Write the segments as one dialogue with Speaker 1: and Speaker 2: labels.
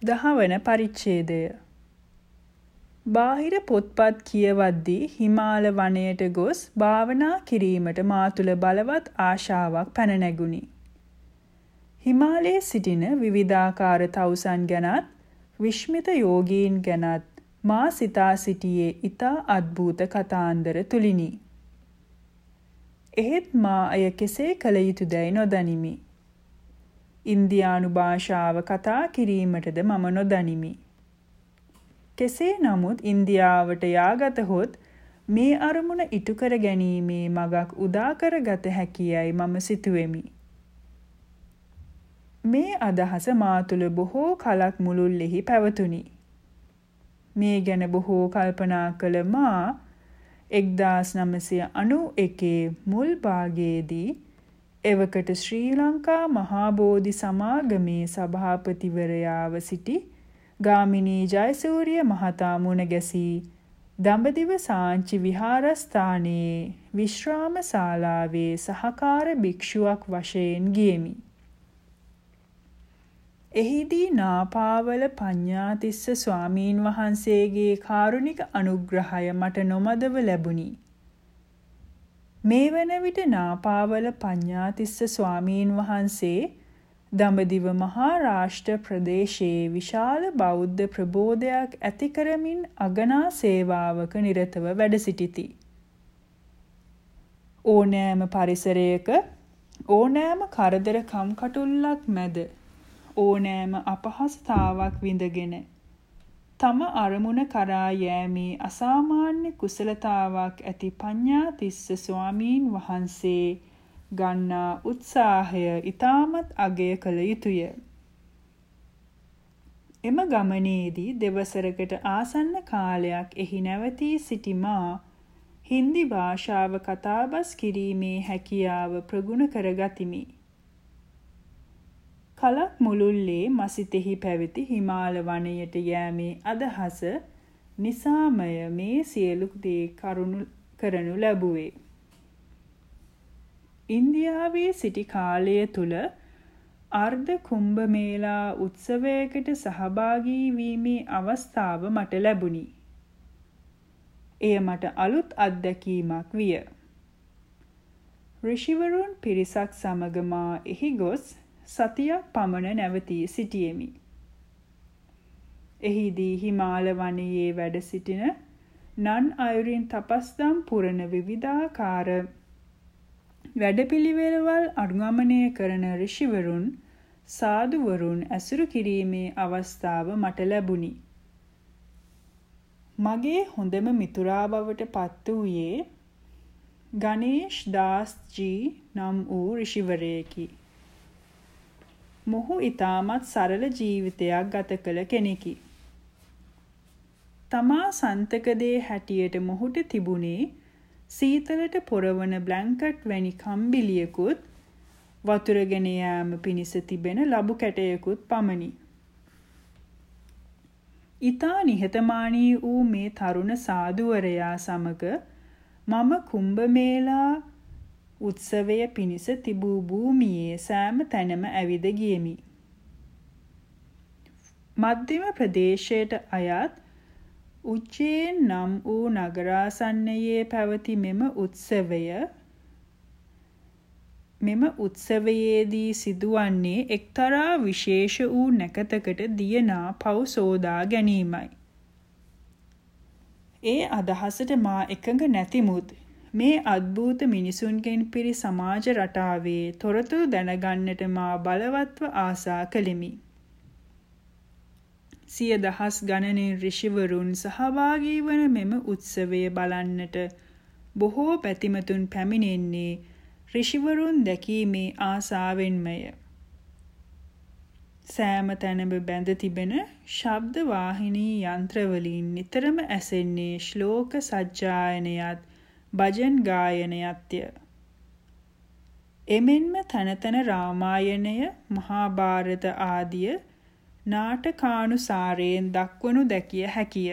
Speaker 1: 10 වන පරිච්ඡේදය. බාහිර පොත්පත් කියවද්දී හිමාල වනයට ගොස් භාවනා කිරීමට මා තුළ බලවත් ආශාවක් පැන නැගුණි. හිමාලයේ සිටින විවිධාකාර තවුසන් ගැනත් විශ්මිත යෝගීන් ගැනත් මා සිතා සිටියේ ඊතා අද්භූත කතාන්දර තුලිනි. එහෙත් මා අය කෙසේ කළ යුතුදැයි නොදනිමි. ඉන්දියානු භාෂාව කතා කිරීමටද මම නොදනිමි. කෙසේ නමුත් ඉන්දියාවට යාගතහොත් මේ අරමුණ ඉටු කර ගැනීමේ මගක් උදා කරගත හැකියයි මම සිතුවෙමි. මේ අදහස මා තුළ බොහෝ කලක් මුළුල්ලෙහි පැවතුණි. මේ ගැන බොහෝ කල්පනා කළ මා 1991 මුල් භාගයේදී එවකට ශ්‍රී ලංකා මහා බෝධි සමාගමේ සභාපතිවරයාව සිටි ගාමිණී ජයසූරිය මහතා මුණ ගැසී දඹදිව සාංචි විහාරස්ථානයේ විශ්‍රාම ශාලාවේ සහකාර භික්ෂුවක් වශයෙන් ගියෙමි. එහිදී නාපාවල පඤ්ඤාතිස්ස ස්වාමීන් වහන්සේගේ කාරුණික අනුග්‍රහය මට නොමදව ලැබුණි. මේ වන විට නාපාවල පඤ්ඤාතිස්ස ස්වාමීන් වහන්සේ දඹදිව මහාරාෂ්ට්‍ර ප්‍රදේශයේ විශාල බෞද්ධ ප්‍රබෝධයක් ඇති කරමින් අගනා සේවාවක නිරතව වැඩ සිටිති. ඕනෑම පරිසරයක ඕනෑම කරදර කම්කටොල්ලක් මැද ඕනෑම අපහසුතාවක් විඳගෙන තම අරමුණ කරා යෑමේ අසාමාන්‍ය කුසලතාවක් ඇති පඤ්ඤාතිස්ස ස්වාමීන් වහන්සේ ගන්නා උත්සාහය ඊටමත් අගය කළ යුතුය. එම ගමනේදී දෙවසරකට ආසන්න කාලයක් එහි නැවතී සිටි මා හින්දි භාෂාව කතාබස් කිරීමේ හැකියාව ප්‍රගුණ කරගතිමි. කලක් මුළුල්ලේ මසිතෙහි පැවති හිමාල වනයට යෑමේ අදහස නිසාමය මේ සියලු දේ කරනු ලැබුවේ. ඉන්දියාවේ සිටි කාලය තුල අර්ධ කුම්භ මේලා උත්සවයකට සහභාගී වීමේ අවස්ථාව මට ලැබුණි. එය මට අලුත් අත්දැකීමක් විය. ඍෂිවරුන් පිරිසක් සමග මා එහි ගොස් සතියක් පමණ නැවතී සිටියෙමි. එහිදී හිමාල වනයේ වැඩ සිටින නන් අයුරින් තපස්දම් පුරන විවිධාකාර වැඩපිළිවෙළවල් අනුගමනය කරන ඍෂිවරුන් සාදුවරුන් ඇසුරු කිරීමේ අවස්ථාව මට ලැබුණි. මගේ හොඳම මිතුරා බවට පත් වූයේ ගණේෂ් දාස් ජී නම් වූ ඍෂිවරයෙකි. මොහු ඊටමත් සරල ජීවිතයක් ගත කළ කෙනෙකි. තමා සන්තකදේ හැටියට මොහුට තිබුණේ සීතලට පොරවන බ්ලැන්කට් වැනි කම්බිලියකුත් වතුර ගෙන යාම පිණිස තිබෙන ලබු කැටයකුත් පමණි. ඊතා නිහතමානී වූ මේ තරුණ සාදුවරයා සමග මම කුම්භ මේලා උත්සවය පිණිස තිබූ භූමියේ සෑම තැනම ඇවිද ගියෙමි. මධ්‍යම ප්‍රදේශයට අයත් උජ්ජේන් නම් වූ නගරාසන්නයේ පැවති මෙම උත්සවයේදී සිදුවන්නේ එක්තරා විශේෂ වූ නැකතකට දියනා පව් සෝදා ගැනීමයි. ඒ අදහසට මා එකඟ නැතිමුත් මේ අද්භූත මිනිසුන්ගෙන් පිරි සමාජ රටාවේ තොරතුරු දැනගන්නට මා බලවත්ව ආසා කළෙමි. සිය දහස් ගණනින් ඍෂිවරුන් සහභාගී වන මෙම උත්සවය බලන්නට බොහෝ පැතිමතුන් පැමිණෙන්නේ ඍෂිවරුන් දැකීමේ ආසාවෙන්මය. සෑම තැනම බැඳ තිබෙන ශබ්ද වාහිනී යන්ත්‍රවලින් නිතරම ඇසෙන්නේ ශ්ලෝක සජ්ජායනයත් භජන් ගායනයත්ය. එමෙන්ම තන තන රාමායනය, මහාභාරත ආදිය නාටකානුසාරයෙන් දක්වනු දැකිය හැකිය.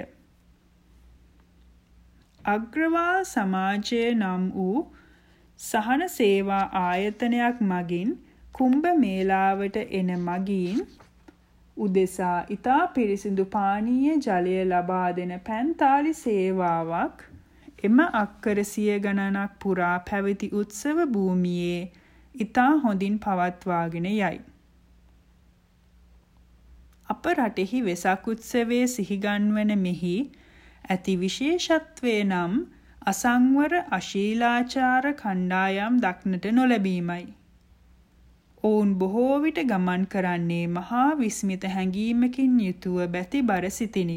Speaker 1: අග්‍රවාල් සමාජය නම් වූ සහන සේවා ආයතනයක් මගින් කුම්භ මේලාවට එන මගීන් උදෙසා ඊතා පිරිසිදු පානීය ජලය ලබා දෙන පැන්තාලි සේවාවක් එම අක්කර 100 ගණනක් පුරා පැවති උත්සව භූමියේ ඊතා හොඳින් පවත්වාගෙන යයි. අප රටෙහි වෙසක් උත්සවයේ සිහිගන්වන මෙහි ඇති විශේෂත්වය නම් අසංවර අශීලාචාර කණ්ඩායම් දක්නට නොලැබීමයි. ඔවුන් බොහෝ විට ගමන් කරන්නේ මහා විස්මිත හැඟීමකින් යුතුව බැතිබර සිටිනි.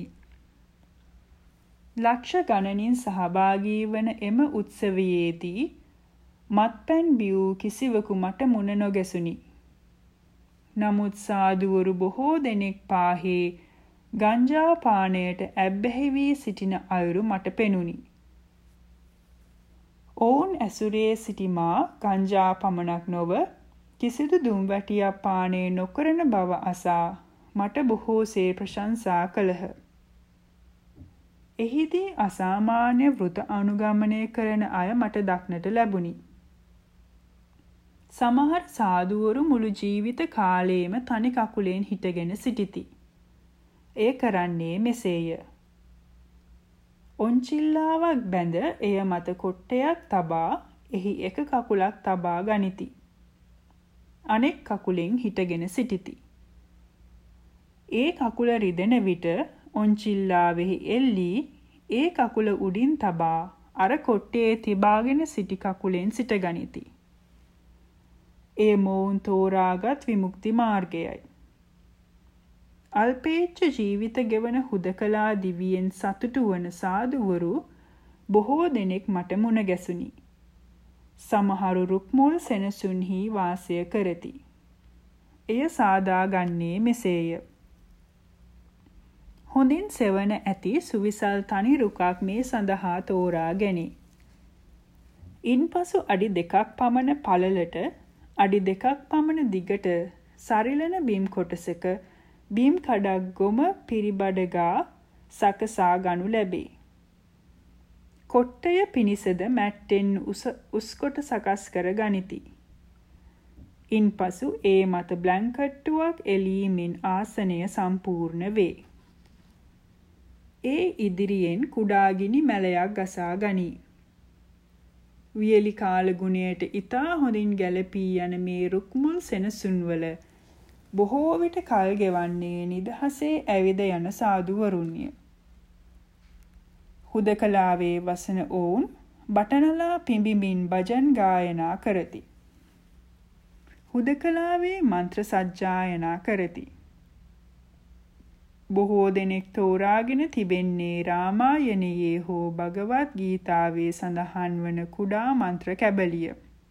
Speaker 1: ලක්ෂ ගණනින් සහභාගී වන එම උත්සවයේදී මත්පැන් බිවූ කිසිවකු මට මුණ නොගැසුනි. නමුත් සාදුවරු බොහෝ දෙනෙක් පාහේ ගංජා පානයට ඇබ්බැහි වී සිටින අයුරු මට පෙනුනි. ඔවුන් ඇසුරේ සිටි මා ගංජා පමණක් නොව කිසිදු දුම්වැටියක් පානය නොකරන බව අසා මට බොහෝසේ ප්‍රශංසා කළහ. එහිදී අසාමාන්‍ය වෘත අනුගමනය කරන අය මට දක්නට ලැබුණි. සමහර සාදුවරු මුළු ජීවිත කාලයේම තනි කකුලෙන් හිටගෙන සිටිති. එය කරන්නේ මෙසේය. ඔන්චිල්ලාවක් බැඳ එය මත කොට්ටයක් තබා එහි එක කකුලක් තබා ගනිති. අනෙක් කකුලෙන් හිටගෙන සිටිති. ඒ කකුල රිදෙන විට ඔන්චිල්ලාවෙහි එල්ලී ඒ කකුල උඩින් තබා අර කොට්ටේ තිබාගෙන සිටි කකුලෙන් සිටගනිති. ඒ මොවුන් තෝරාගත් විමුක්ති මාර්ගයයි. අල්පේච්ඡ ජීවිත ගෙවන හුදකලා දිවියෙන් සතුටු වන සාදුවරු බොහෝ දෙනෙක් මට මුණ ගැසුනි. සමහරු රුක්මුල් සෙනසුන්හි වාසය කරති. එය සාදාගන්නේ මෙසේය. හොඳින් සෙවන ඇති සුවිසල් තනි රුකක් මේ සඳහා තෝරා ගැනේ. ඉන්පසු අඩි 2ක් පමණ පළලට අඩි 2ක් පමණ දිගට සරිලන බිම් කොටසක බිම් කඩක් ගොම පිරිබඩගා සකසා ගනු ලැබේ. කොට්ටය පිනිසද මැට්ටෙන් උස්කොට සකස් කර ගනිති. ඉන්පසු ඒ මත බ්ලැන්කට්ටුවක් එලීමෙන් ආසනය සම්පූර්ණ වේ. ඒ ඉදිරියෙන් කුඩා ගිනි මැලයක් ගසා ගනී. වියලි කාලගුණයට ඊතා හොඳින් ගැලපී යන මේ රුක්මුල් සෙනසුන්වල බොහෝ විට කල් ගෙවන්නේ නිදහසේ ඇවිද යන සාදුවරුන්ය. හුදකලාවේ වසන ඔවුන් බටනලා පිඹිමින් භජන් ගායනා කරති. හුදකලාවේ මන්ත්‍ර සජ්ජායනා කරති. බොහෝ දෙනෙක් තෝරාගෙන තිබෙන්නේ රාමායනයේ හෝ භගවත් ගීතාවේ සඳහන් වන කුඩා මන්ත්‍ර කැබලිය.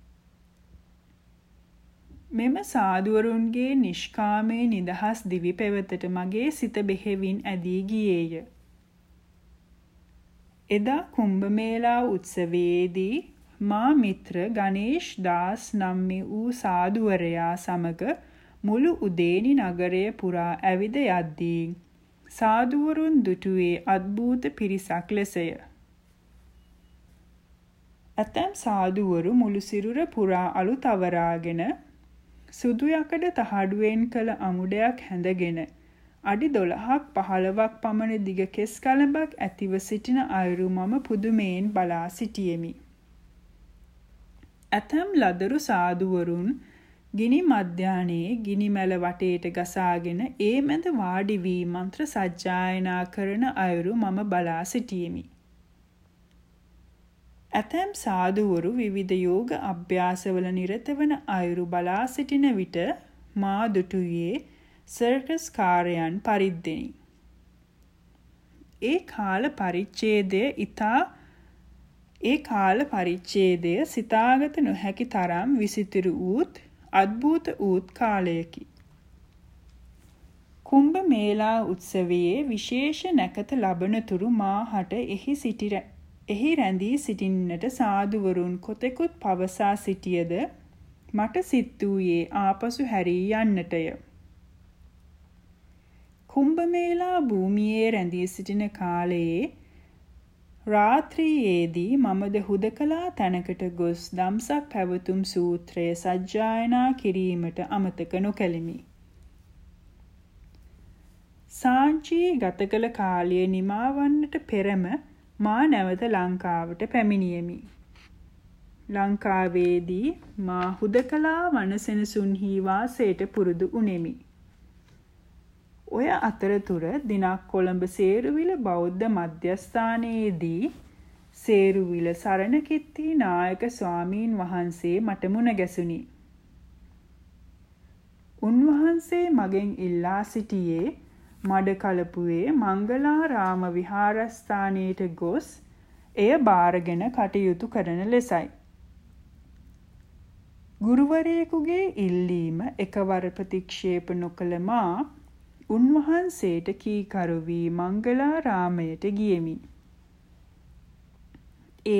Speaker 1: මෙම සාදුවරුන්ගේ නිෂ්කාමේ නිදහස් දිවි පෙවතට මගේ සිත බෙහෙවින් ඇදී ගියේය. එදා කුම්භමේලා උත්සවයේදී මා මිත්‍ර ගණේෂ් දාස් නම් වූ සාදුවරයා සමග මුළු උදේනි නගරය පුරා ඇවිද යද්දී සාදුවරුන් දුටුවේ අද්භූත පිරිසක් ලෙසය. ඇතැම් සාදුවරු මුළු සිරුර පුරා අලු තවරාගෙන සුදු යකඩ තහඩුවෙන් කළ අමුඩයක් හැඳගෙන අඩි 12ක් 15ක් පමණ දිග කෙස් කලඹක් ඇතිව සිටින අයුරු මම පුදුමයෙන් බලා සිටියෙමි. ඇතැම් ලදරු සාදුවරුන් ගිනි මධ්‍යානයේ ගිනි මැල වටේට ගසාගෙන ඒ මැද වාඩි වී මන්ත්‍ර සජ්ජායනා කරන අයුරු මම බලා සිටියෙමි. ඇතැම් සාදුවරු විවිධ යෝග අභ්‍යාසවල නිරත වන අයුරු බලා සිටින විට මා දුටුවේ සර්කස් කාර්යයන් පරිද්දෙනි. ඒ කාල පරිච්ඡේදය සිතාගත නොහැකි තරම් විසිතුරු වූත් අද්භූත වූත් කාලයකි. කුම්භ මේලා උත්සවයේ විශේෂ නැකත ලබනතුරු මාහට එහි රැඳී සිටින්නට සාදුවරුන් කොතෙකුත් පවසා සිටියද මට සිත් වූයේ ආපසු හැරී යන්නටය. කුම්භ මේලා භූමියේ රැඳී සිටින කාලයේ රාත්‍රියේදී මමද හුදකලා තැනකට ගොස් දම්සක් පැවතුම් සූත්‍රය සජ්ජායනා කිරීමට අමතක නොකෙලිමි. සාංචී ගත කළ කාලය නිමා වන්නට පෙරම මා නැවත ලංකාවට පැමිණියෙමි. ලංකාවේදී මා හුදකලා වනසෙනසුන්හි වාසයට පුරුදු වුනිමි. ඔය අතරතුර දිනක් කොළඹ සේරුවිල බෞද්ධ මධ්‍යස්ථානයේදී සේරුවිල සරණකිත්ති නායක ස්වාමීන් වහන්සේ මට මුණ ගැසුණි. උන්වහන්සේ මගෙන් ඉල්ලා සිටියේ මඩකලපුවේ මංගලාරාම විහාරස්ථානයට ගොස් එය බාරගෙන කටයුතු කරන ලෙසයි. ගුරුවරයෙකුගේ ඉල්ලීම එකවර ප්‍රතික්ෂේප නොකළ මා උන්වහන්සේට කීකරු වී මංගලාරාමයට ගියෙමි. ඒ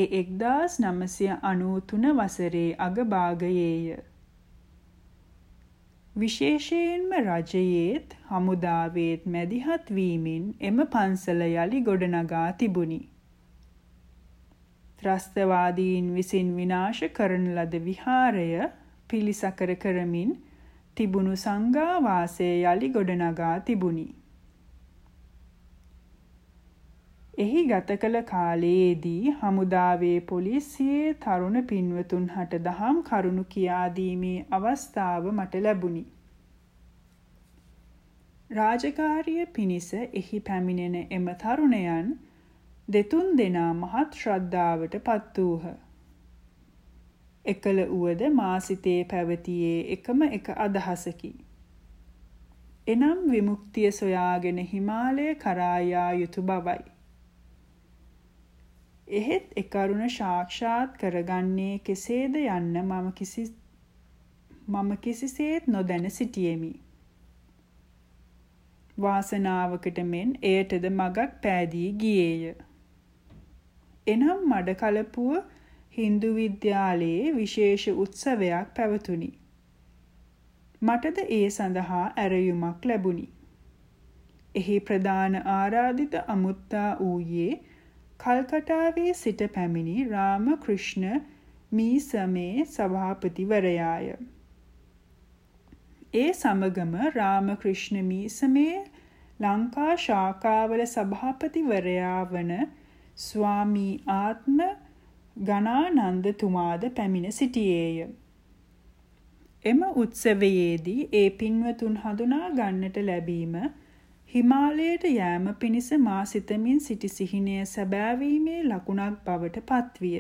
Speaker 1: 1993 වසරේ අගභාගයේය. විශේෂයෙන්ම රජයේත් හමුදාවේත් මැදිහත් වීමෙන් එම පන්සල යලි ගොඩනගා තිබුණි. ත්‍රස්තවාදීන් විසින් විනාශ කරන ලද විහාරය පිළිසකර කරමින් තිබුණු සංඝාවාසය යලි ගොඩනගා තිබුණි. එහි ගත කළ කාලයේදී හමුදාවේ පොලිසියේ තරුණ පින්වතුන් හට දහම් කරුණු කියා දීමේ අවස්ථාව මට ලැබුණි. රාජකාරිය පිණිස එහි පැමිණෙන එම තරුණයන් දෙතුන් දෙනා මහත් ශ්‍රද්ධාවට පත් වූහ. එකල උවද මා සිතේ පැවතියේ එකම එක අදහසකි. එනම් විමුක්තිය සොයාගෙන හිමාලය කරා යා යුතු බවයි. එහෙත් ඒ කරුණ සාක්ෂාත් කරගන්නේ කෙසේද යන්න මම කිසිසේත් නොදැන සිටියෙමි. වාසනාවකට මෙන් එයටද මගක් පෑදී ගියේය. එනම් මඩකලපුව හින්දු විද්‍යාලයේ විශේෂ උත්සවයක් පැවතුණි. මටද ඒ සඳහා ඇරයුමක් ලැබුණි. එහි ප්‍රධාන ආරාධිත අමුත්තා වූයේ කල්කටාවේ සිට පැමිණි රාමකෘෂ්ණ මීසමේ සභාපතිවරයාය. ඒ සමගම රාමකෘෂ්ණ මීසමේ ලංකා ශාඛාවල සභාපතිවරයා වන ස්වාමී ආත්ම ගණානන්දතුමාද පැමිණ සිටියේය. එම උත්සවයේදී ඒ පින්වතුන් හඳුනා ගන්නට ලැබීම හිමාලයට යෑම පිණිස මා සිතමින් සිටි සිහිනය සැබෑවීමේ ලකුණක් බවට පත්විය.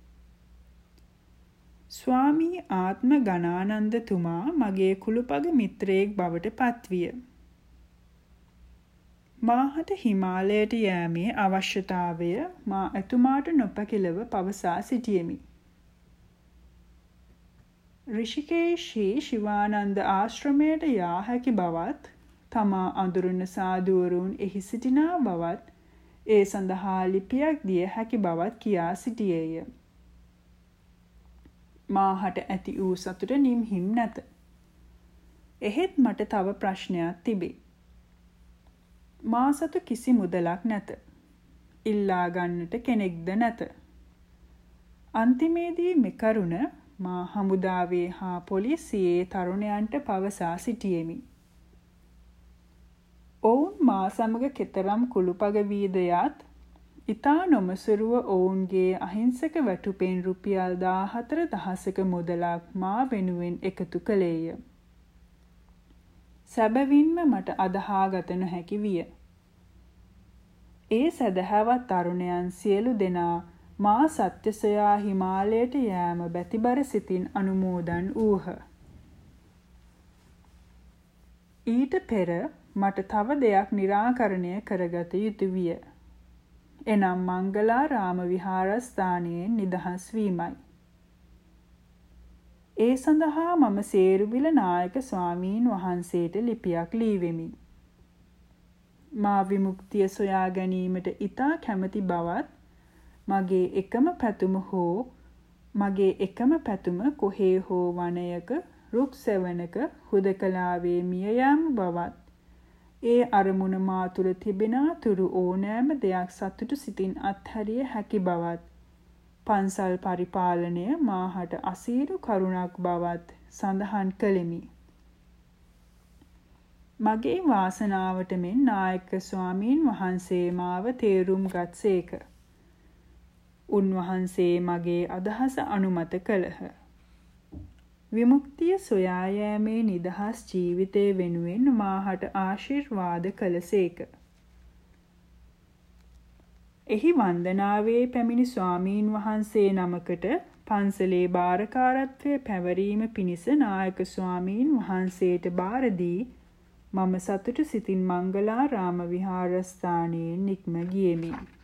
Speaker 1: ස්වාමී ආත්ම ගණානන්දතුමා මගේ කුළුපග මිත්‍රයෙක් බවට පත්විය. මාහට හිමාලයට යෑමේ අවශ්‍යතාවය මා එතුමාට නොපැකිලව පවසා සිටියෙමි. ඍෂිකේශී ශිවානන්ද ආශ්‍රමයට යා හැකි බවත් තමා අඳුරන සාදුවරුන් එහි සිටිනා බවත් ඒ සඳහා ලිපියක් දිය හැකි බවත් කියා සිටියේය. මාහට ඇති වූ සතුට නිම්හිම් නැත. එහෙත් මට තව ප්‍රශ්නයක් තිබේ. මා සතු කිසි මුදලක් නැත. ඉල්ලා ගන්නට කෙනෙක්ද නැත. අන්තිමේදී මෙකරුණ මා හමුදාවේ හා පොලිසියේ තරුණයන්ට පවසා සිටියෙමි. ඔවුන් මා සමග කෙතරම් කුළුපග වීද යත් ඉතා නොමසුරුව ඔවුන්ගේ අහිංසක වැටුපෙන් රුපියල් 14,000ක මුදලක් මා වෙනුවෙන් එකතු කළේය. සැබවින්ම මට අදහා ගත නොහැකි විය. ඒ සදහැවත් තරුණයන් සියලු දෙනා මා සත්‍ය සොයා හිමාලයට යෑම බැතිබර සිතින් අනුමෝදන් වූහ. ඊට පෙර මට තව දෙයක් निराකරණය කරගත යුතු විය. එනම් මංගලාරාම විහාරස්ථානයෙන් නිදහස් වීමයි. ඒ සඳහා මම සේරුවිල නායක ස්වාමීන් වහන්සේට ලිපියක් ලියවෙමි. මා විමුක්තිය සොයා ගැනීමට ඉතා කැමැති බවත් මගේ එකම පැතුම කොහේ හෝ වනයක රුක් සෙවණක හුදකලාවේ මිය යාම බවත් ඒ අරමුණ මා තුළ තිබෙනා තුරු ඕනෑම දෙයක් සතුටු සිතින් අත්හැරිය හැකි බවත් පන්සල් පරිපාලනය මාහට අසීරු කරුණක් බවත් සඳහන් කළෙමි. මගේ වාසනාවට මෙන් නායක ස්වාමීන් වහන්සේ මාව තේරුම් ගත්සේක. උන්වහන්සේ මගේ අදහස අනුමත කළහ. විමුක්තිය සොයා යාමේ නිදහස් ජීවිතය වෙනුවෙන් මාහට ආශිර්වාද කළසේක. එහි වන්දනාවේ පැමිණි ස්වාමීන් වහන්සේ නමකට පන්සලේ භාරකාරත්වය පැවරීම පිණිස නායක ස්වාමීන් වහන්සේට බාර දී මම සතුටු සිතින් මංගලාරාම විහාරස්ථානයෙන් නික්ම ගියෙමි.